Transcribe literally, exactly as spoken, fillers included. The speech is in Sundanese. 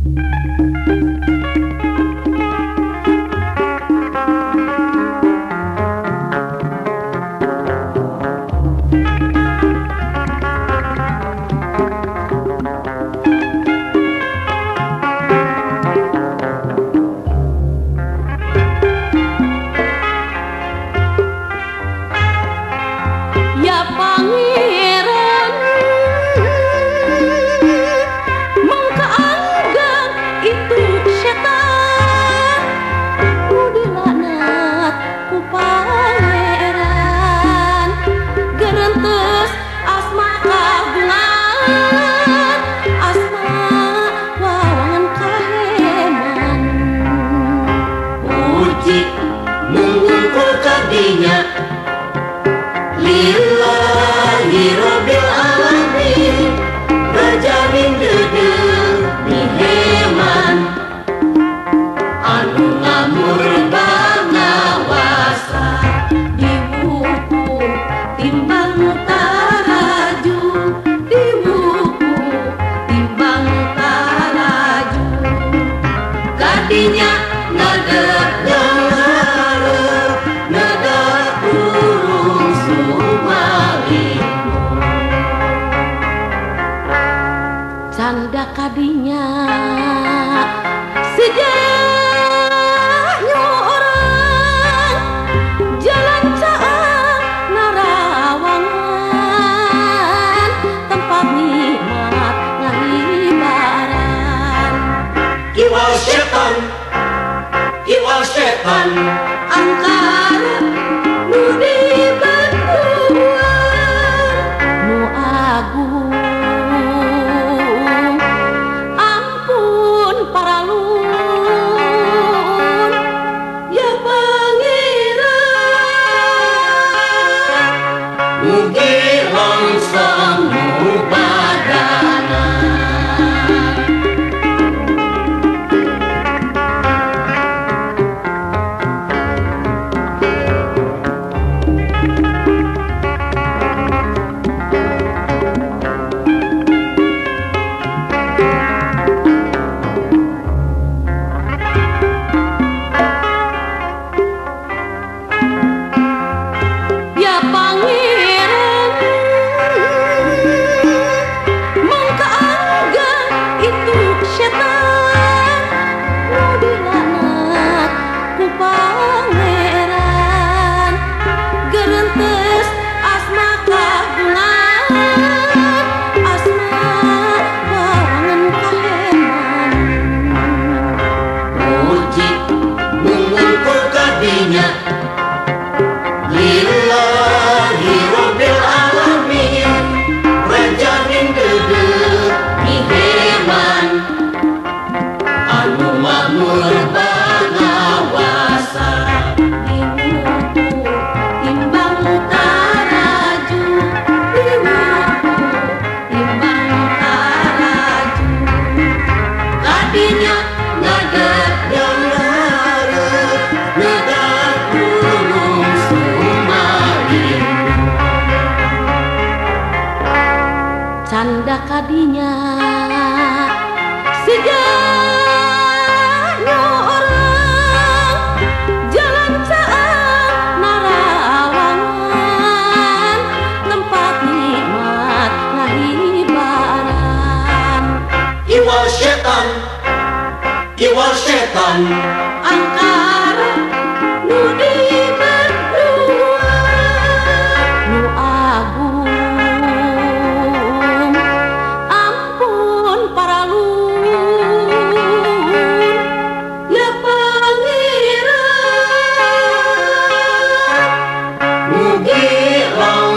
Lillahi Rabbil Alamin, berjamin dedeuh niheman anu ngamur bangawasa dibuku timbang taraju, dibuku timbang taraju, kadinya ngadeg canda kadinya sejahnya orang jalan caang narawangan tempat nikmat ngalibaran Kiwal setan, kiwal setan, angkara nu dibenduan nu agung mugi langsung mubadana. Lillahi Rabbil Alamin, berjamin dedeuh niheman anu makmur bangawasa dibuku timbang taraju, dibuku timbang taraju, kadinya ngadeg yang hareup nedak gunung Sumalindu, canda kadinya sejahnya orang jalan caang narawangan tempat nikmat ngalibaran kiwal setan, kiwal setan, angkara nu dibenduan nu agung ampun paralun ya pangeran mugi langsung